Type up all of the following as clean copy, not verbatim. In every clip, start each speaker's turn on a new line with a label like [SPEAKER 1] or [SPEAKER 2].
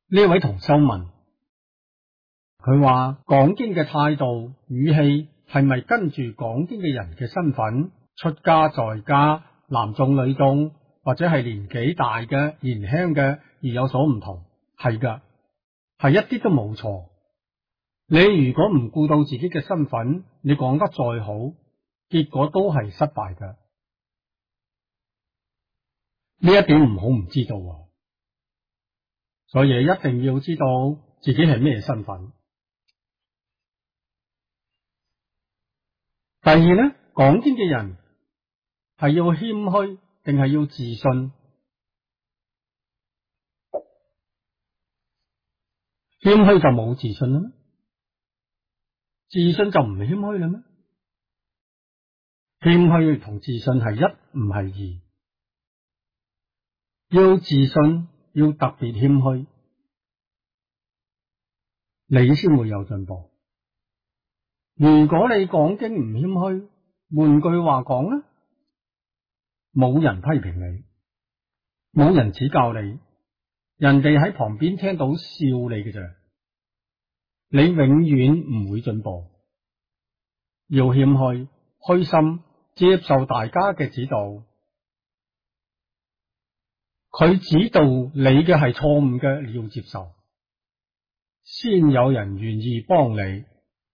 [SPEAKER 1] 呢位同修問，佢話講經嘅態度語氣係咪跟住講經嘅人嘅身份，出家在家、男眾女眾，或者係年紀大嘅、年輕嘅而有所唔同？係噶，係一啲都冇錯。你如果唔顧到自己嘅身份，你講得再好，結果都係失敗噶。呢一點唔好唔知道啊，所以一定要知道自己係咩身份。第二呢，講經嘅人係要謙虛定係要自信？謙虛就冇自信啦咩？自信就唔謙虛啦咩？謙虛同自信係一唔係二，要自信要特別謙虛，你先會有進步。如果你講經唔謙虛，換句話講咧，冇人批評你，冇人指教你，人哋喺旁邊聽到笑你嘅啫，你永遠唔會進步。要謙虛、虛心，接受大家嘅指導。佢指導你嘅係錯誤嘅，你要接受，先有人願意幫你。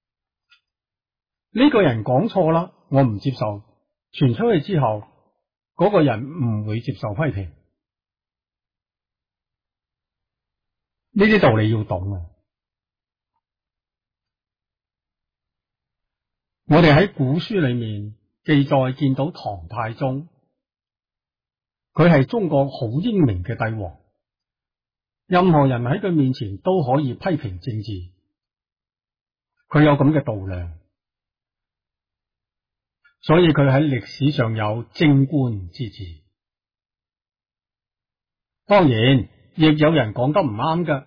[SPEAKER 1] 呢個人講錯啦，我唔接受，傳出去之後，嗰個人唔會接受批評。呢啲道理要懂啊！我哋喺古書裏面記載見到唐太宗，佢係中國好英明嘅帝王，任何人喺佢面前都可以批評政治，佢有咁嘅度量，所以佢喺歷史上有貞觀之治。當然，亦有人講得唔啱㗎。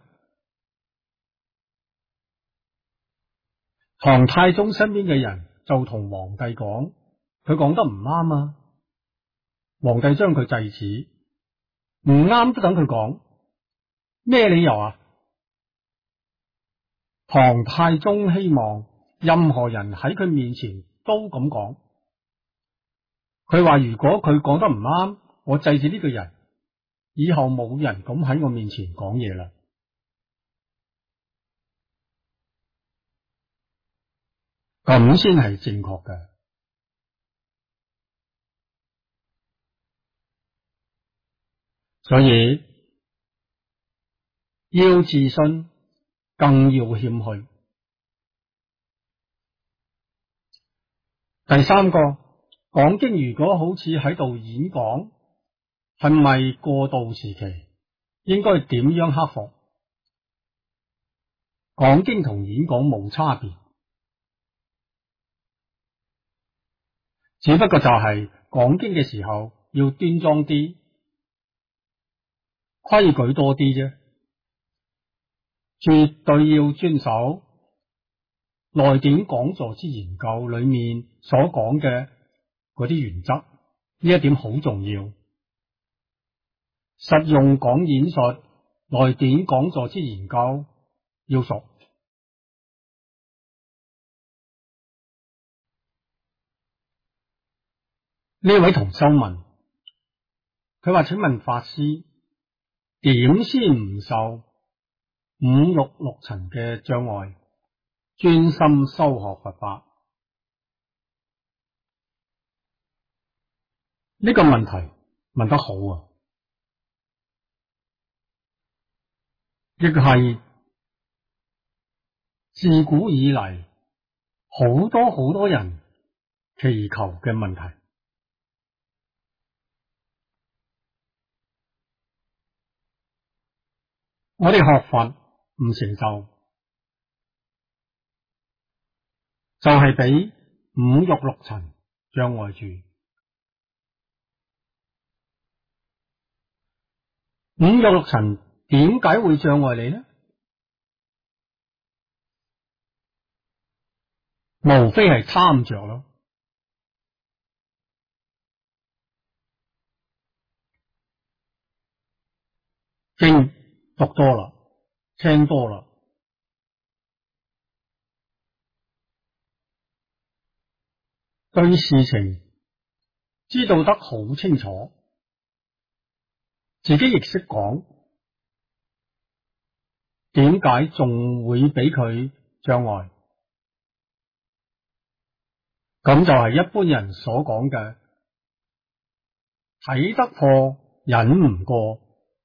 [SPEAKER 1] 唐太宗身邊嘅人就同皇帝講，佢講得唔啱啊！皇帝將佢制止，唔啱都等佢講，咩理由啊？唐太宗希望任何人喺佢面前都咁講。佢話如果佢講得唔啱，我制止呢個人，以後冇人咁喺我面前講嘢啦。咁先係正確嘅。所以要自信，更要謙虛。第三個，講經如果好似喺度演講，係咪過渡時期？應該點樣克服？講經同演講冇差別，只不過就係講經嘅時候要端莊啲，規矩多啲啫，絕對要遵守內典講座之研究裏面所講嘅嗰啲原則，呢一點好重要。實用講演術、內典講座之研究要熟。呢位同修問，佢話：請問法師，點先唔受五欲六塵嘅障礙，專心修學佛法？呢個問題問得好啊！亦係自古以嚟好多人祈求嘅問題。我哋學佛唔成就，就係俾五欲六塵障礙住。五欲六塵點解會障礙你呢？無非係貪着咯。經讀多啦， 聽多啦，對事情知道得好清楚，自己亦識講，點解仲會俾佢障礙？咁就係一般人所講嘅睇得破，忍唔過。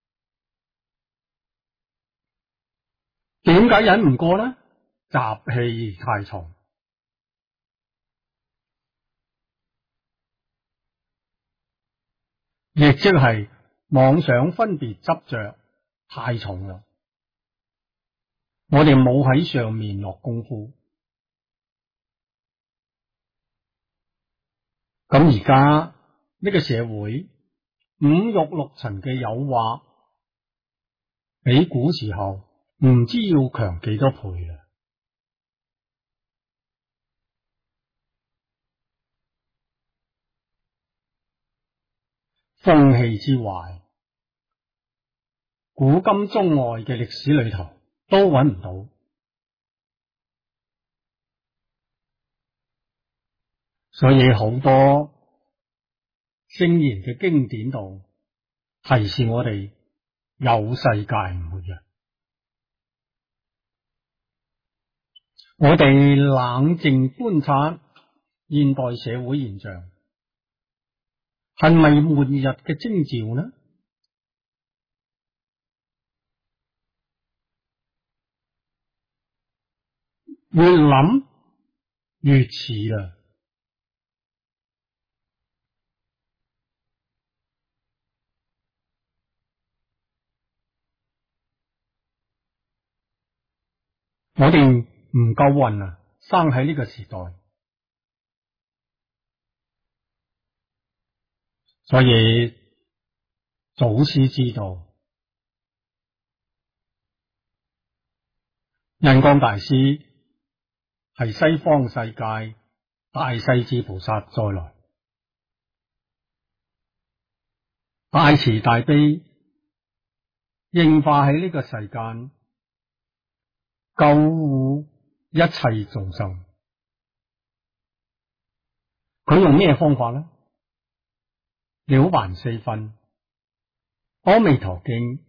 [SPEAKER 1] 點解忍唔過呢？習氣太重，亦即係妄想分別執着太重啦。我哋冇喺上面落功夫。咁而家呢個社會五欲六塵嘅誘惑，比古時候唔知要強幾多倍啦。風氣之壞，古今中外嘅歷史裏頭都揾唔到，所以好多聖賢嘅經典度提示我哋有世界唔活躍。我哋冷靜觀察現代社會現象，係咪末日嘅徵兆呢？越諗越似啦。我哋唔夠運啊，生喺呢個時代，所以祖師知道，印光大師係西方世界大勢至菩薩再來，大慈大悲應化喺呢個世間，救護一切眾生。佢用咩方法呢？了凡四訓、阿彌陀經、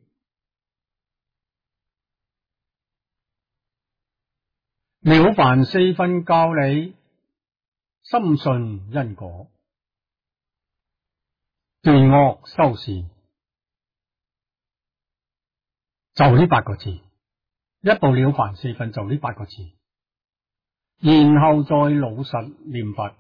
[SPEAKER 1] 了凡四訓教你深信因果，斷惡修善，就呢八個字。一部了凡四訓就呢八個字，然後再老實念佛，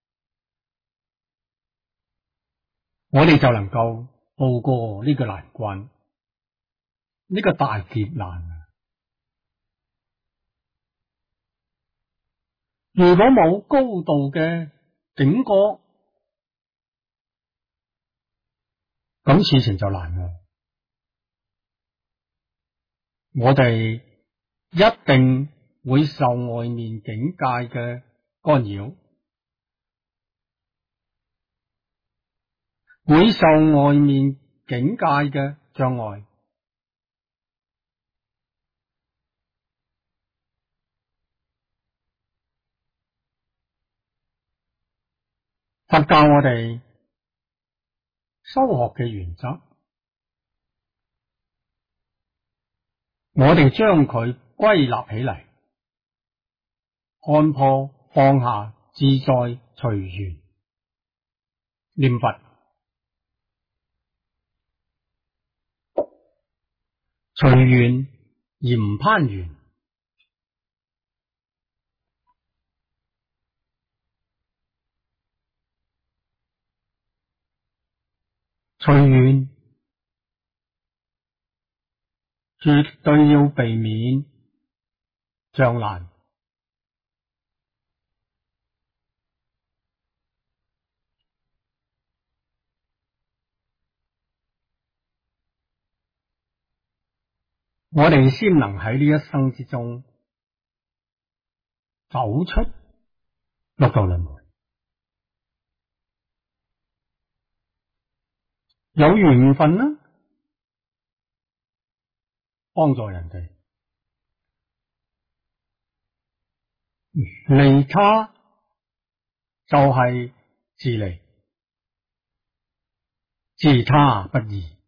[SPEAKER 1] 我哋就能夠渡過呢個難關，呢個大劫難。如果冇高度嘅警覺，咁事情就難啦。我哋一定會受外面境界嘅干擾，會受外面境界嘅障礙。佛教我哋修學嘅原則，我哋將佢歸納起嚟，看破放下自在隨緣念佛，隨緣而唔攀緣，隨緣絕對要避免障難。我哋先能喺呢一生之中走出六道輪迴，有緣分啦，幫助人哋， 利他就係自利，自他不異。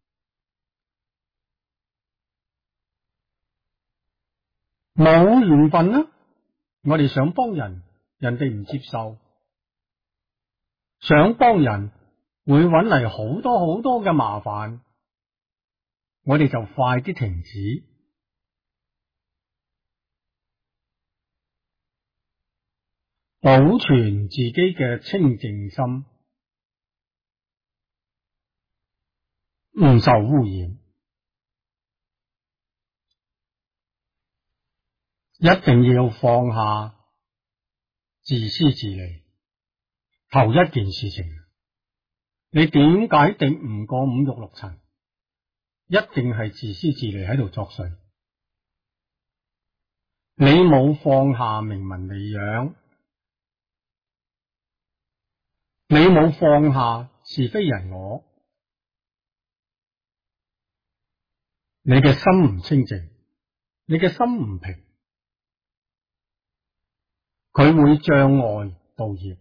[SPEAKER 1] 冇緣分啦，我哋想幫人，人哋唔接受；想幫人，會搵嚟好多好多嘅麻煩，我哋就快啲停止。保存自己嘅清淨心，唔受污染，一定要放下自私自利。頭一件事情，你點解定唔過五欲六塵？一定係自私自利喺度作祟。你冇放下名聞利養，你冇放下是非人我，你嘅心唔清淨，你嘅心唔平，佢會障礙道業。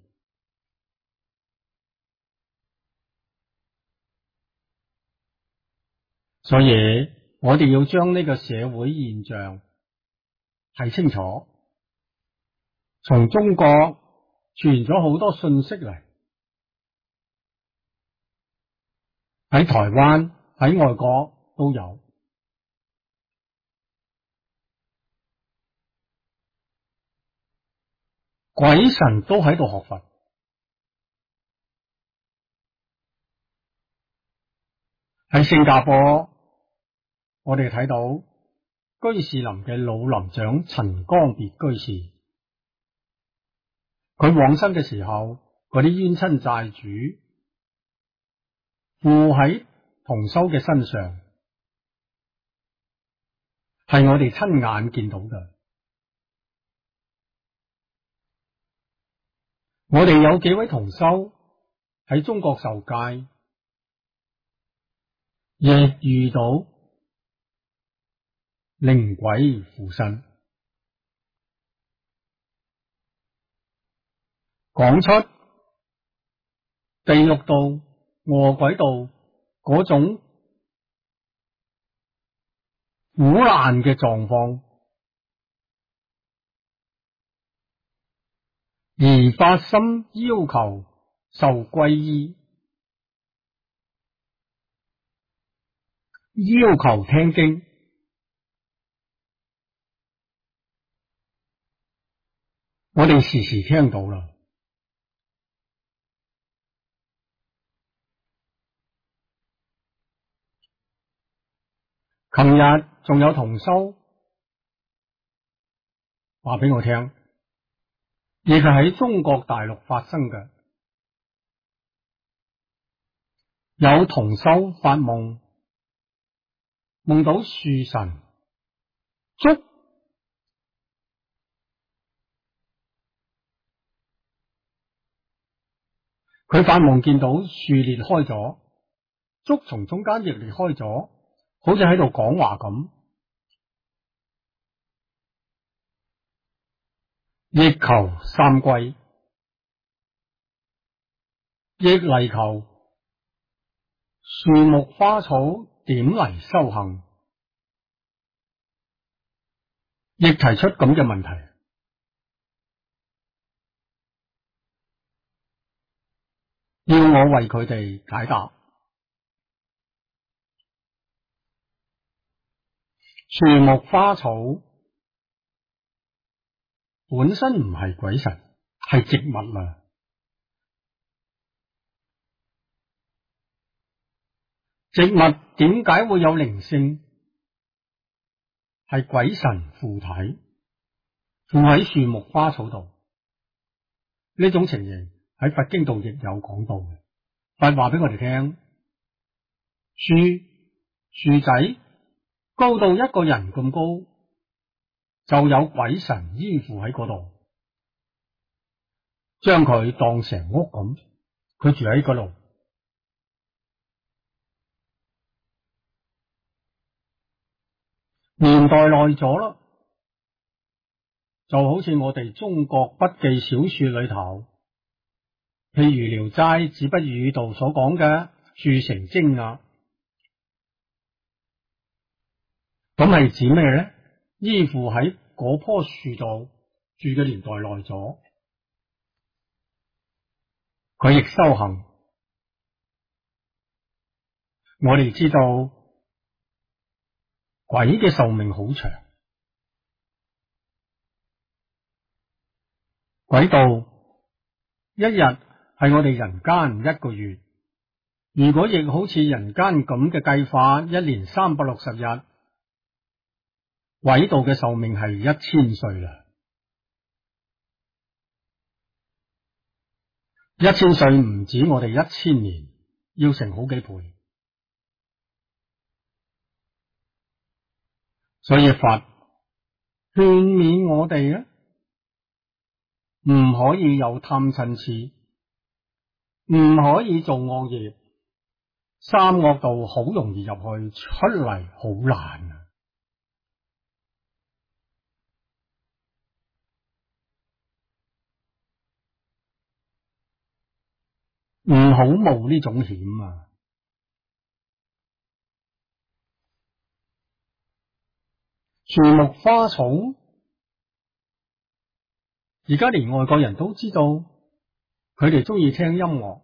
[SPEAKER 1] 所以我哋要將呢個社會現象睇清楚。從中國傳咗好多信息嚟，喺台灣喺外國都有。鬼神都喺度學佛。喺新加坡，我哋睇到居士林嘅老林長陳光別居士，佢往生嘅時候，嗰啲冤親債主附喺同修嘅身上，係我哋親眼見到嘅。我哋有幾位同修喺中國受戒，亦遇到靈鬼附身，講出地獄道、餓鬼道嗰種苦難嘅狀況，而發心要求受皈依，要求聽經。我哋時時聽到啦。琴日仲有同修話俾我聽，亦係喺中國大陸發生嘅。有同修發夢，夢到樹神竹，佢發夢見到樹裂開咗，竹從中間亦裂開咗，好似喺度講話咁。亦求三歸，亦嚟求樹木花草點嚟修行，亦提出咁嘅問題，要我為佢哋解答。樹木花草本身唔係鬼神，係植物啦。植物點解會有靈性？係鬼神附體，附喺樹木花草度。呢種情形喺佛經度亦有講到嘅。佛話俾我哋聽，樹仔高到一個人咁高，就有鬼神依附喺嗰度，將佢當成屋咁，佢住喺嗰度。年代耐咗啦， 就好似我哋中國筆記小說裏頭，譬如《聊齋志不語》度所講嘅樹成精啊，咁係指咩咧？依附喺嗰棵樹度住嘅年代耐咗，佢亦修行。我哋知道鬼嘅壽命好長，鬼道一日係我哋人間一個月，如果亦好似人間咁嘅計法，一年360日，鬼道嘅壽命係1000歲啦。1000歲唔止我哋1000年，要成好幾倍。所以佛勸勉我哋咧，唔可以有貪嗔癡，唔可以做惡業，三惡道好容易入去，出嚟好難啊！唔好冒呢種險啊！樹木花草，而家連外國人都知道，佢哋中意聽音樂。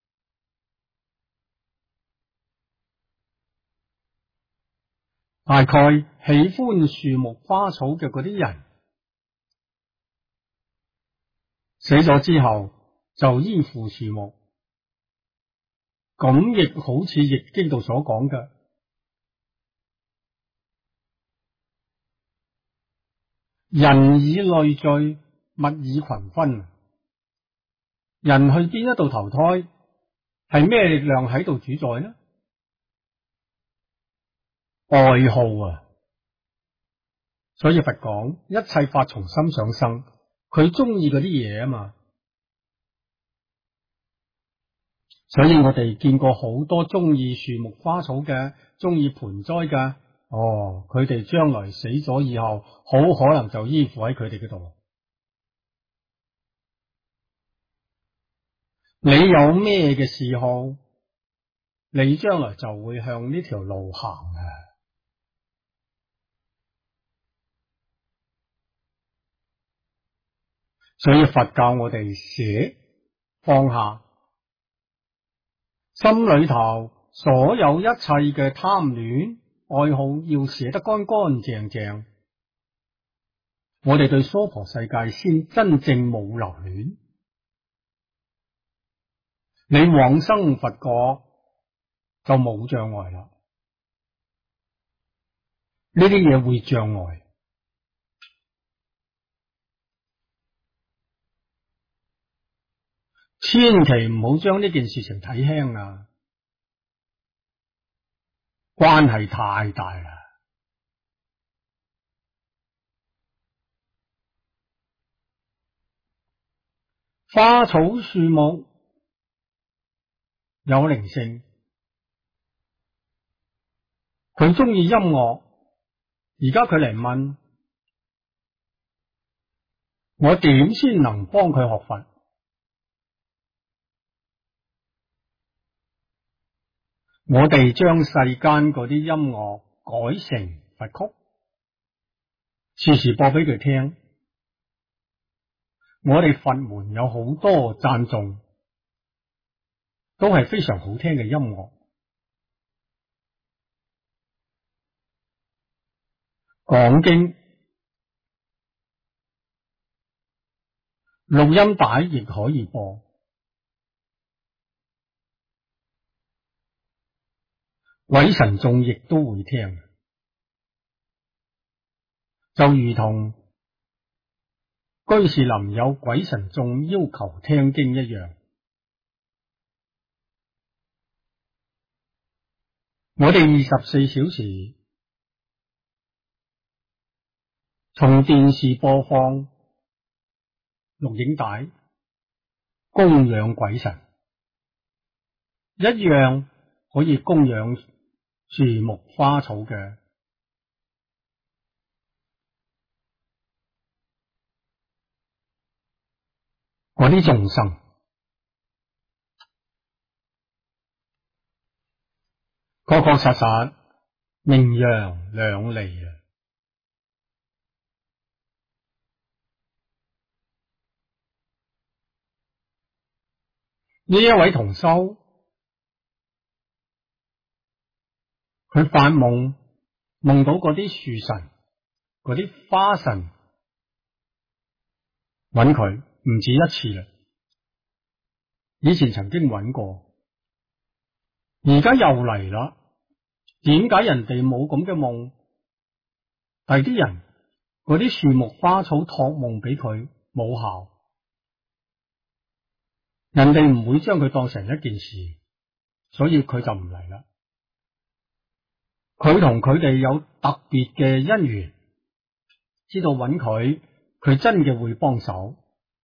[SPEAKER 1] 大概喜歡樹木花草嘅嗰啲人，死咗之後就依附樹木，咁亦好似易經度所講嘅，人以類聚，物以群分。人去邊一度投胎，係咩力量喺度主宰呢？愛好啊！所以佛講一切法從心想生，佢中意嗰啲嘢啊嘛。所以我哋見過好多中意樹木花草嘅，中意盆栽嘅，佢哋將來死咗以後，好可能就依附喺佢哋嗰度。你有咩嘅嗜好，你將來就會向呢條路行啊！所以佛教我哋捨放下，心裏頭所有一切嘅貪戀愛好要捨得乾乾淨淨，我哋對娑婆世界先真正冇留戀。你往生佛國就冇障礙啦，呢啲嘢會障礙。千祈唔好將呢件事情睇輕啊！關係太大啦。花草樹木有靈性，佢中意音樂。而家佢嚟問我點先能幫佢學佛？我哋將世間嗰啲音樂改成佛曲，時時播俾佢聽。我哋佛門有好多讚頌，都係非常好聽嘅音樂。講經錄音帶亦可以播。鬼神眾亦都會聽，就如同居士林有鬼神眾要求聽經一樣。我哋24小時從電視播放錄影帶，供養鬼神，一樣可以供養樹木花草嘅。 嗰啲眾生，確確實實名揚兩利啊！呢一位同修，佢發夢夢到嗰啲樹神、嗰啲花神揾佢，唔止一次啦。以前曾經揾過，而家又嚟啦。點解人哋冇咁嘅夢？第啲人嗰啲樹木花草託夢俾佢冇效，人哋唔會將佢當成一件事，所以佢就唔嚟啦。佢同佢哋有特別嘅姻緣，知道揾佢，佢真嘅會幫手。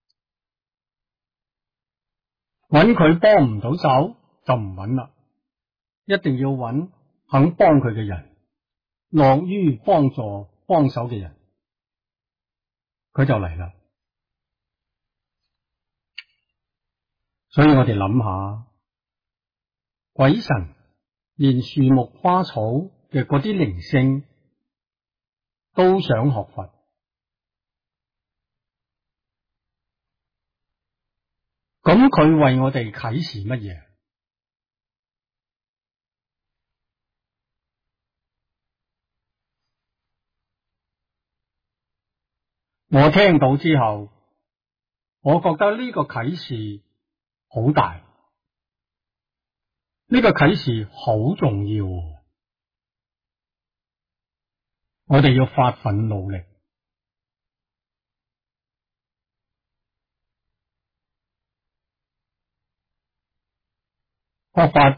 [SPEAKER 1] 揾佢幫唔到手就唔揾啦，一定要揾肯幫佢嘅人，樂於幫助幫手嘅人，佢就嚟啦。所以我哋諗下，鬼神連樹木花草嘅嗰啲靈性都想學佛，咁佢為我哋啟示乜嘢？我聽到之後，我覺得呢個啟示好大，呢個啟示好重要，我哋要發奮努力。學佛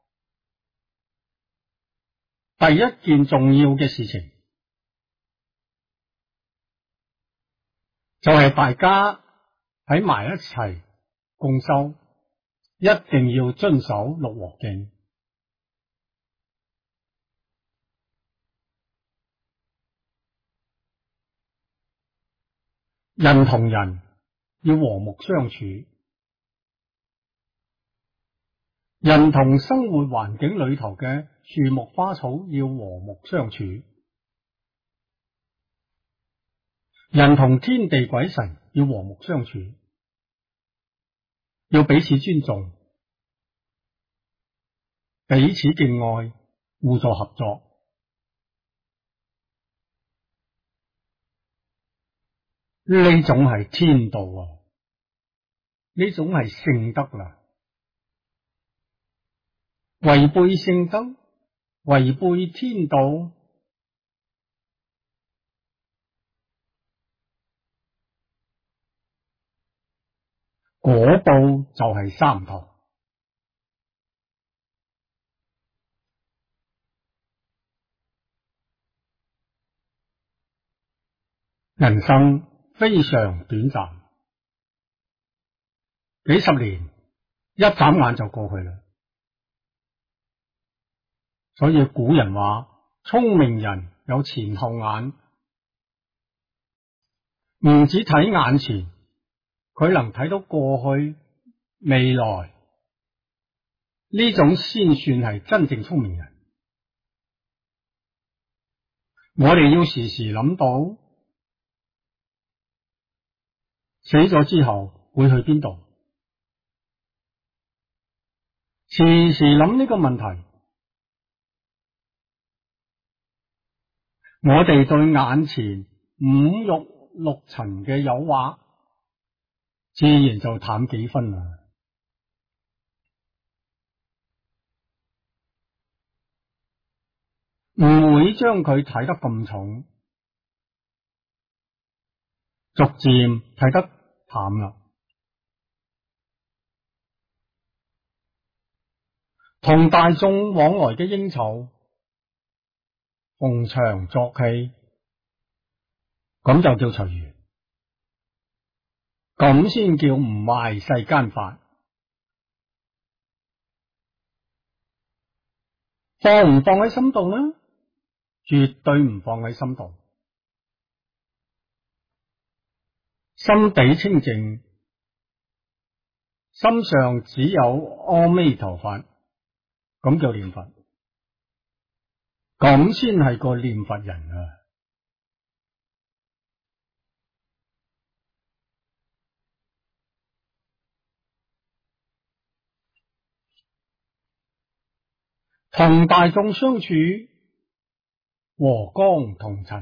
[SPEAKER 1] 第一件重要嘅事情，就係大家喺埋一齊共修，一定要遵守六和敬。人同人要和睦相處，人同生活環境裏頭嘅樹木花草要和睦相處，人同天地鬼神要和睦相處，要彼此尊重，彼此敬愛，互助合作。呢種係天道啊，呢種係聖德啦。違背聖德，違背天道，果報就係三途。人生非常短暫，幾十年一眨眼就過去啦。所以古人話，聰明人有前後眼，唔止睇眼前，佢能睇到過去、未來，呢種先算係真正聰明人。我哋要時時諗到死咗之後會去邊度，時時諗呢個問題。我哋對眼前五欲六塵嘅誘惑，自然就淡幾分啦。唔會將佢睇得咁重，逐漸睇得淡啦。同大眾往來嘅應酬，逢場作戲，咁就叫隨緣，咁先叫唔壞世間法。放唔放喺心度呢？絕對唔放喺心度。心地清淨， 心上只有阿彌陀佛，咁叫念佛，咁先係個念佛人啊！同大眾相處，和光同塵，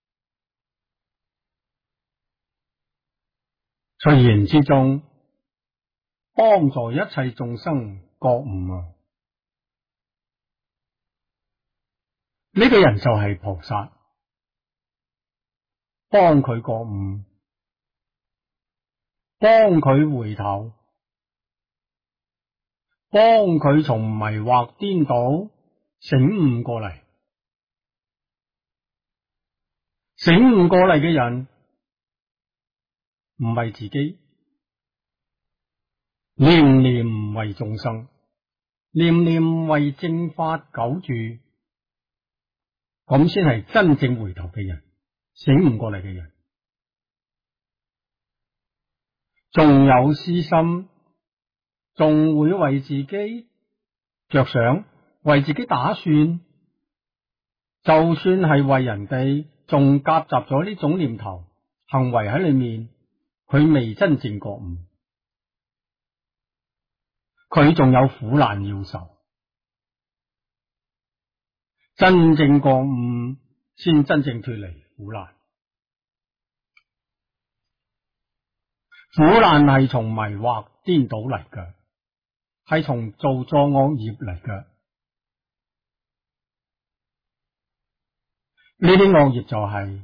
[SPEAKER 1] 隨緣之中，幫助一切眾生覺悟啊！呢個人就係菩薩，幫佢覺悟，幫佢回頭，幫佢從迷惑顛倒醒悟過嚟。醒悟過嚟嘅人唔係自己，念念為眾生，念念為正法久住，咁先係真正回頭嘅人，醒悟過嚟嘅人。仲有私心，仲會為自己着想，為自己打算，就算係為人哋，仲夾雜咗呢種念頭行為喺裏面，佢未真正覺悟，佢仲有苦難要受。真正覺悟先真正脫離苦難。苦難係從迷惑顛倒嚟嘅，係從做錯惡業嚟嘅。呢啲惡業就係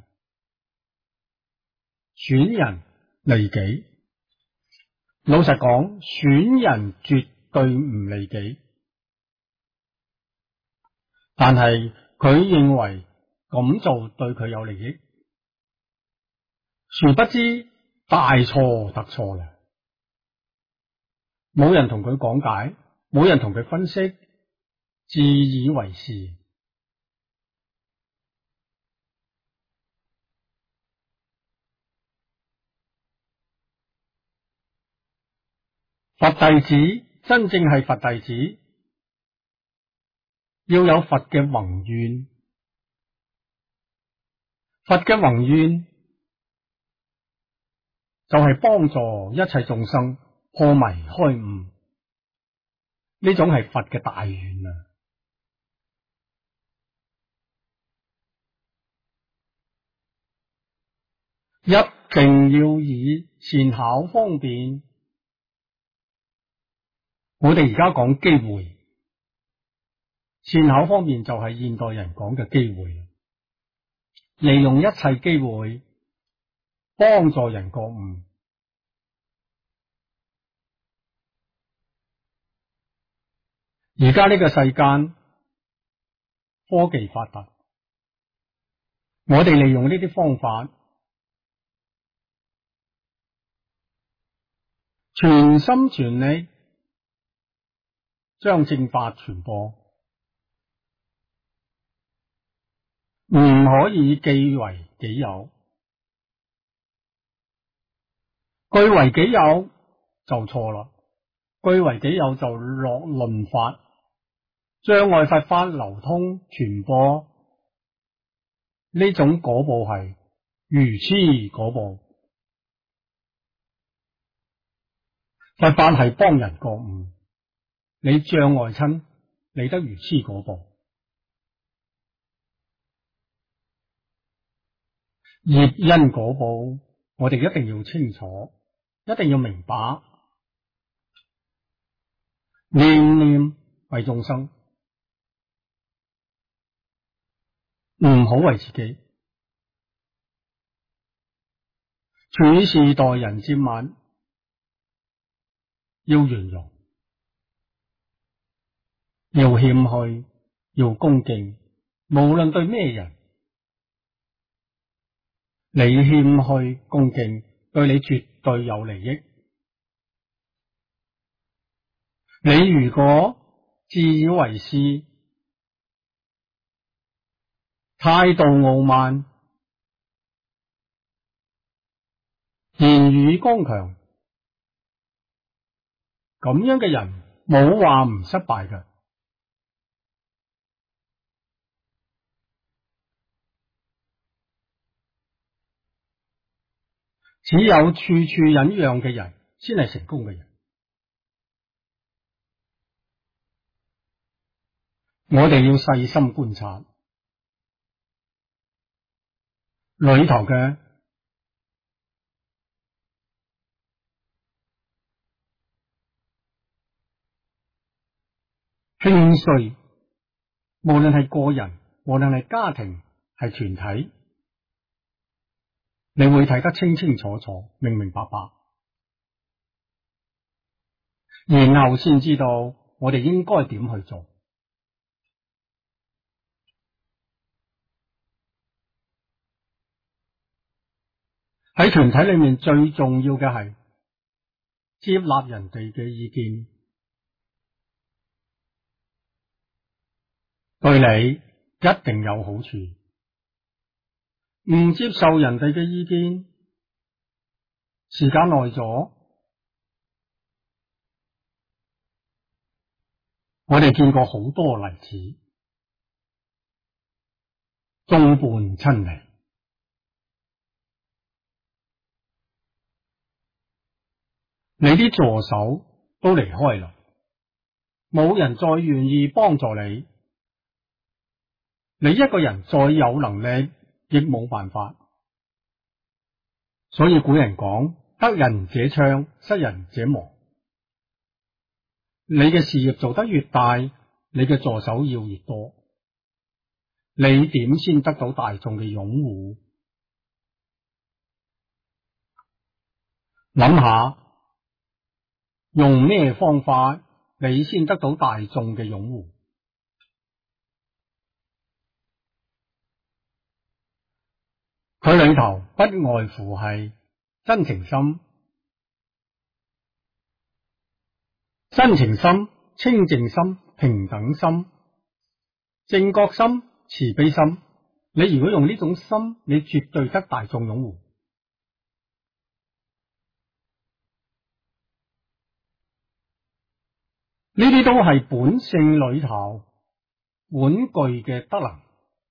[SPEAKER 1] 損人利己。老實講，損人絕對唔利己，但係佢認為咁做對佢有利益，殊不知大錯特錯啦！冇人同佢講解，冇人同佢分析，自以為是。佛弟子真正係佛弟子，要有佛嘅宏願。佛嘅宏願就係幫助一切眾生破迷開悟，呢種係佛嘅大願啊！一定要以善巧方便。我哋而家講機會，善巧方便就係現代人講嘅機會，利用一切機會幫助人覺悟。而家呢個世間科技發達，我哋利用呢啲方法，全心全力將正法傳播，唔可以據為己有。據為己有就錯啦，據為己有就落論法，障礙佛法流通傳播，呢種果報係愚癡果報。佛法係幫人覺悟，你障礙親，你得愚癡果報。業因果報，我哋一定要清楚，一定要明白。念念為眾生，唔好為自己。處事待人接物要圓融，要謙虛，要恭敬。無論對咩人，你謙虛恭敬，對你絕對有利益。你如果自以為是，態度傲慢，言語剛強， 咁樣嘅人冇話唔失敗嘅。只有處處忍讓嘅人，先係成功嘅人。我哋要細心觀察裏頭嘅興衰，無論係個人，無論係家庭，係團體，你會睇得清清楚楚、明明白白，然後先知道我哋應該點去做。喺團體裏面最重要嘅係接納人哋嘅意見，對你一定有好處。唔接受人哋嘅意見，時間耐咗，我哋見過好多例子，眾叛親離。你啲助手都離開啦，冇人再願意幫助你，你一個人再有能力亦冇辦法。所以古人講，得人者昌，失人者亡。你嘅事業做得越大，你嘅助手要越多，你點先得到大眾嘅擁護？諗下用咩方法你先得到大眾嘅擁護？佢裏頭不外乎係真情心、清淨心、平等心、正覺心、慈悲心。你如果用呢種心，你絕對得大眾擁護。呢啲都係本性裏頭本具嘅德能。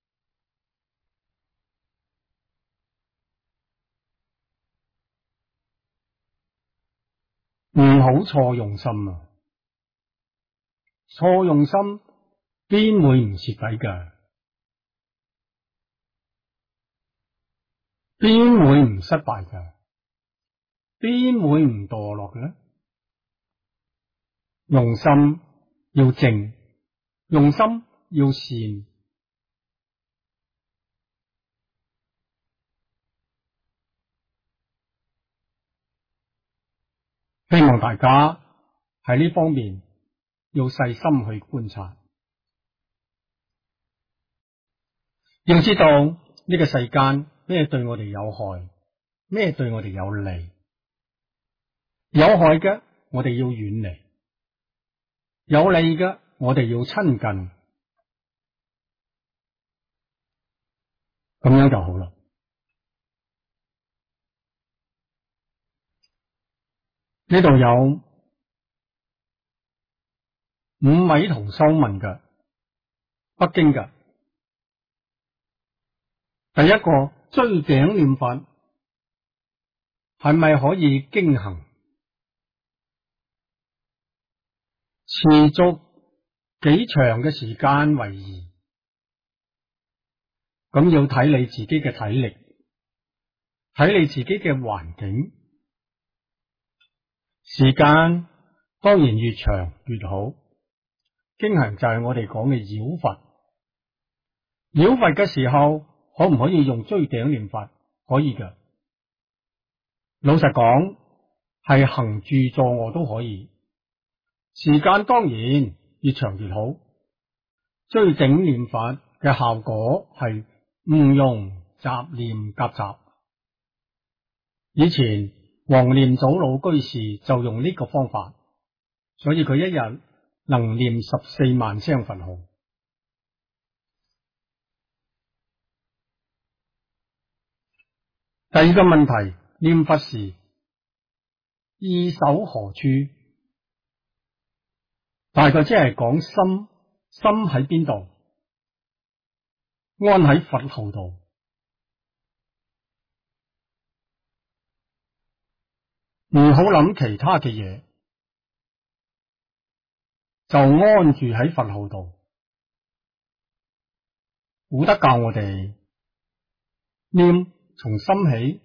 [SPEAKER 1] 唔好錯用心啊！錯用心邊會唔蝕底㗎？邊會唔失敗㗎？邊會唔墮落嘅呢？用心要正，用心要善。希望大家喺呢方面要細心去觀察，要知道呢個世間咩對我哋有害，咩對我哋有利。有害嘅我哋要遠離，有利嘅我哋要親近，咁樣就好啦。呢度有5位同修問嘅，北京嘅。第一個，追頂念佛係咪可以經行？持續幾長嘅時間為宜？咁要睇你自己嘅體力，睇你自己嘅環境。時間當然越長越好。經行就係我哋講嘅繞佛。繞佛嘅時候，可唔可以用追頂念佛？可以嘅。老實講，係行住坐臥都可以。時間當然越長越好。追頂念佛嘅效果係唔容雜念夾雜。以前黃念祖老居士就用呢個方法，所以佢一日能念14萬聲佛號。第二個問題，念佛時意守何處？ 大概即係講心，心喺邊度？安喺佛號度。唔好諗其他嘅嘢，就安住喺佛號度。古德教我哋念從心起，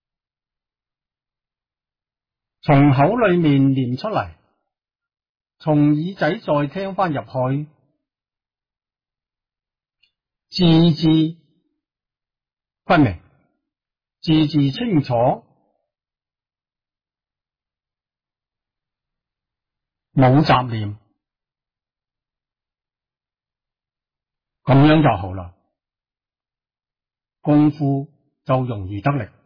[SPEAKER 1] 從口裏面念出嚟，從耳仔再聽翻入去，字字分明，字字清楚，冇雜念，咁樣就好啦，功夫就容易得力。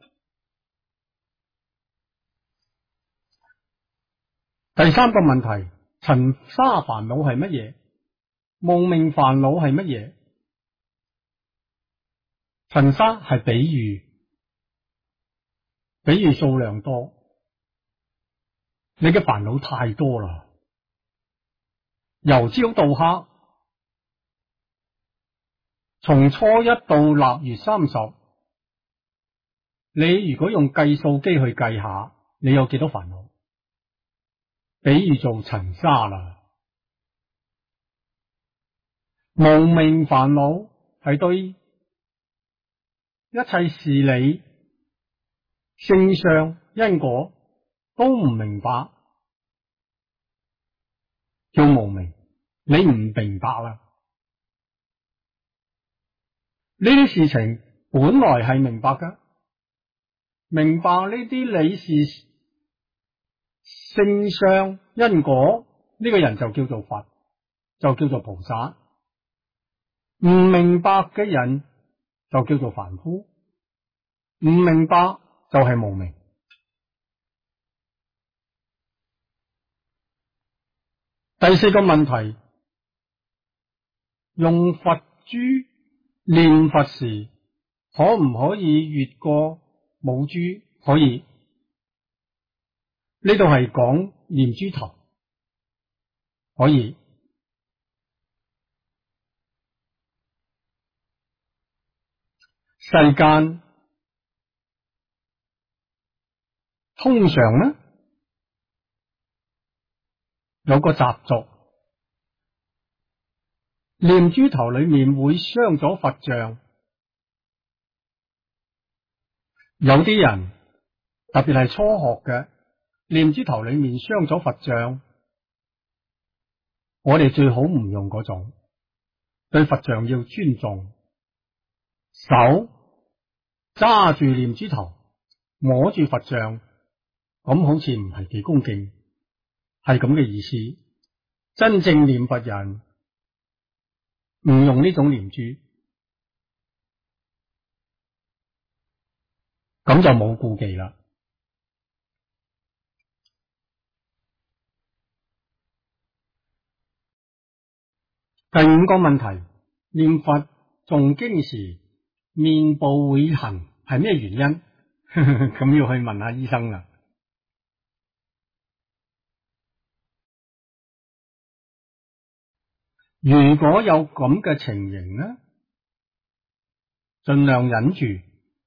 [SPEAKER 1] 第三個問題，塵沙煩惱係乜嘢？無明煩惱係乜嘢？塵沙係比喻，比喻數量多，你嘅煩惱太多啦，由朝到黑，從初一到臘月30，你如果用計數機去計下，你有幾多煩惱？比喻做塵沙啦。無明煩惱係對一切事理、性相、因果都唔明白，叫無明。你唔明白啦，呢啲事情本來係明白噶，明白呢啲理事、性相、因果，呢個人就叫做佛，就叫做菩薩。唔明白嘅人就叫做凡夫，唔明白就係無明。第四個問題，用佛珠念佛時，可唔可以越過母珠？可以。呢度係講念珠頭，可以。世間通常呢，有個習俗，念珠頭裏面會鑲咗佛像。有啲人特別係初學嘅，念珠頭裏面鑲咗佛像，我哋最好唔用嗰種，對佛像要尊重。手揸住念珠頭，摸住佛像，咁好似唔係幾恭敬，係咁嘅意思。真正念佛人唔用呢種念珠，咁就冇顧忌啦。第五個問題，念佛誦經時面部會痕係咩原因？咁要去問下醫生啦。如果有咁嘅情形呢，盡量忍住。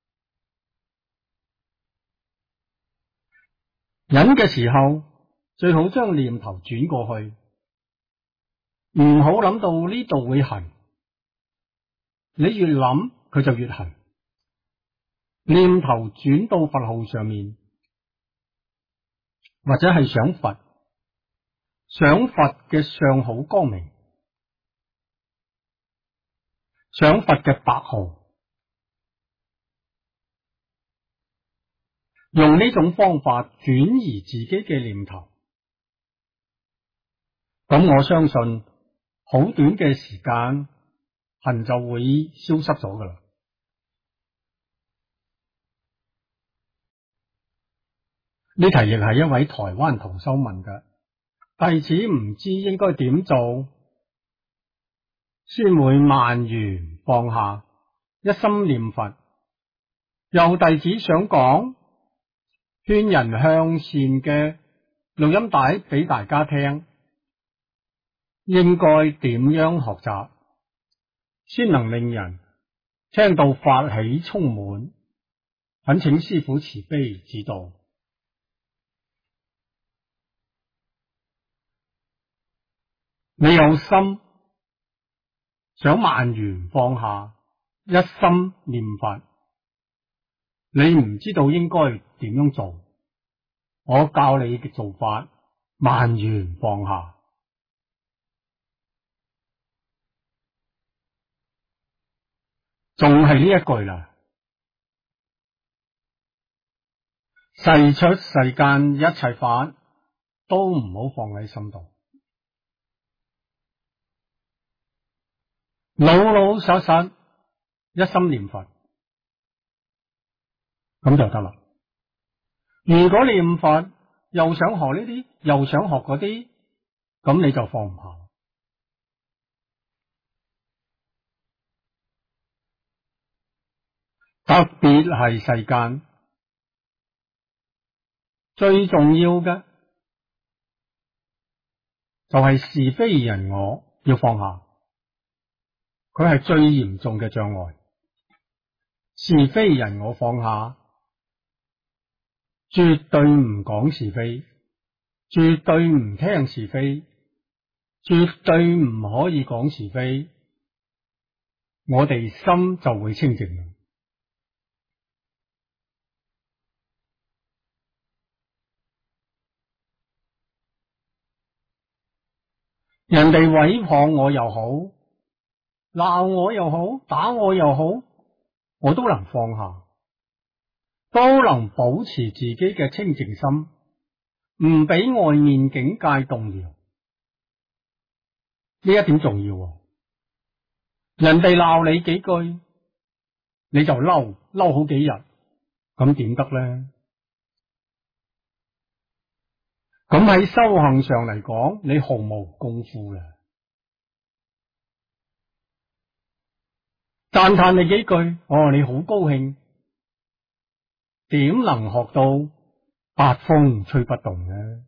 [SPEAKER 1] 忍嘅時候，最好將念頭轉過去，唔好諗到呢度會痕。你越諗佢就越痕。念頭轉到佛號上面，或者係想佛，想佛嘅相好光明，想佛嘅白號，用呢種方法轉移自己嘅念頭，咁我相信好短嘅時間痕就會消失咗噶啦。呢題亦係一位台灣同修問嘅，弟子唔知應該點做先會萬緣放下，一心念佛。又弟子想講勸人向善嘅錄音帶俾大家聽， 應該點樣學習，先能令人聽到法喜充滿？懇請師父慈悲指導。你有心想萬緣放下，一心念佛，你唔知道應該點樣做，我教你嘅做法，萬緣放下。仲係呢一句啦，世出世間一切法都唔好放喺心度，老老實實一心念佛，咁就得啦。如果念佛又想學呢啲，又想學嗰啲，咁你就放唔下。特別係世間最重要嘅就係是非人我要放下，佢係最嚴重嘅障礙。是非人我放下，絕對唔講是非，絕對唔聽是非，絕對唔可以講是非，我哋心就會清淨。人哋毀謗我又好，鬧我又好，打我又好，我都能放下，都能保持自己嘅清淨心，唔俾外面境界動搖。呢一點重要啊。人哋鬧你幾句，你就嬲好幾日，咁點得呢？咁喺修行上嚟講，你毫無功夫啦。讚嘆你幾句，你好高興，點能學到八風吹不動呢？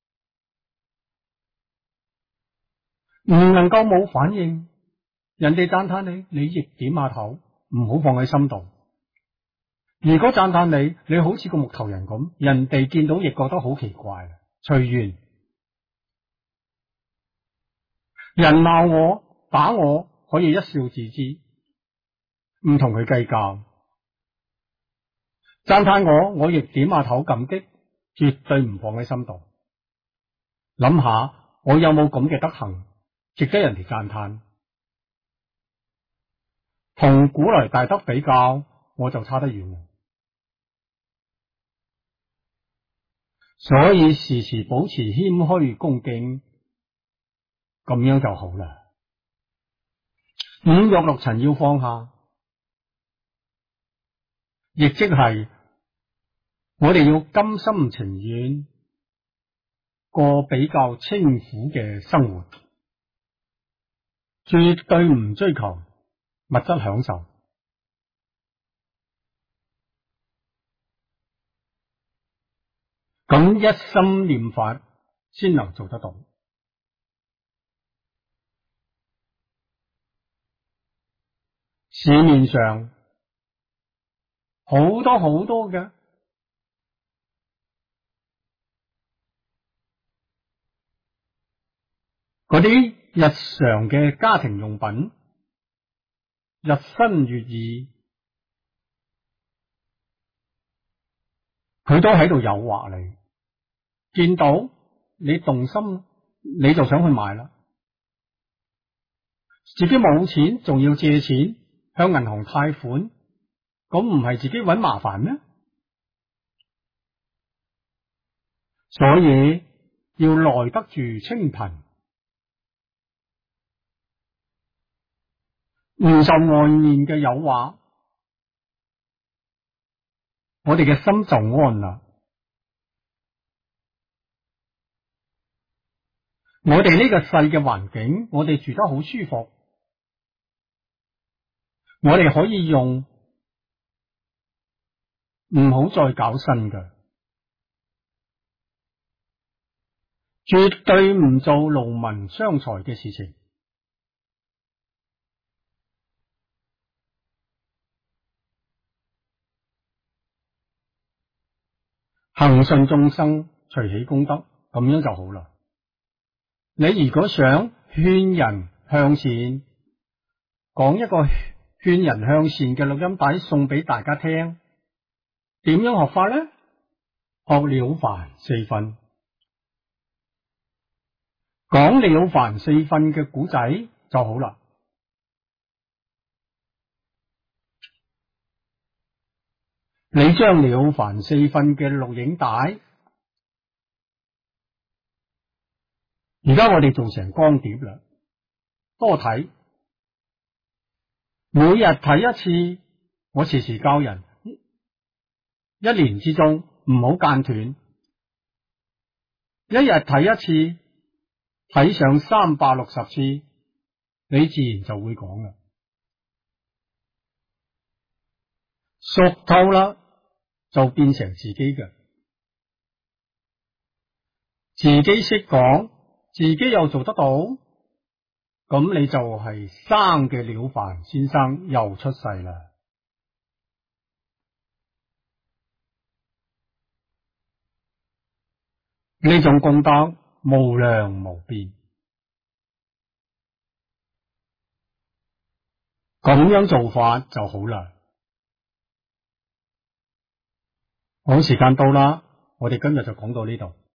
[SPEAKER 1] 唔能夠冇反應，人哋讚嘆你，你亦點下頭，唔好放喺心度。如果讚嘆你，你好似個木頭人咁，人哋見到亦覺得好奇怪。隨緣，人鬧我打我可以一笑置之，唔同佢計較。讚嘆我亦點下頭感激，絕對唔放喺心度。諗下我有冇咁嘅德行，值得人哋讚嘆？同古來大德比較，我就差得遠。所以時時保持謙虛恭敬，咁樣就好啦。五欲六塵要放下，亦即係我哋要甘心情願過比較清苦嘅生活，絕對唔追求物質享受。咁一心念法先能做得到。市面上好多嘅嗰啲日常嘅家庭用品，日新月異，佢都喺度誘惑你。見到你動心，你就想去買啦。自己冇錢，仲要借錢向銀行貸款，咁唔係自己搵麻煩咩？所以要耐得住清貧，唔受外面嘅誘惑，我哋嘅心就安啦。我哋呢個細嘅環境，我哋住得好舒服，我哋可以用，唔好再搞新嘅， 絕對唔做勞民傷財嘅事情。恒順眾生，隨喜功德，咁樣就好啦。你如果想勸人向善，講一個勸人向善嘅錄音帶送俾大家聽，點樣學法呢？學了凡四訓，講了凡四訓嘅古仔就好啦。你將了凡四訓嘅錄影帶，而家我哋做成光碟啦，多睇，每日睇一次。我時時教人，一年之中唔好間斷，一日睇一次，睇上360次，你自然就會講啦。熟透啦，就變成自己嘅，自己識講，自己又做得到，咁你就係生嘅了凡先生又出世啦。呢種功德無量無邊，咁樣做法就好啦。好，時間到啦，我哋今日就講到呢度。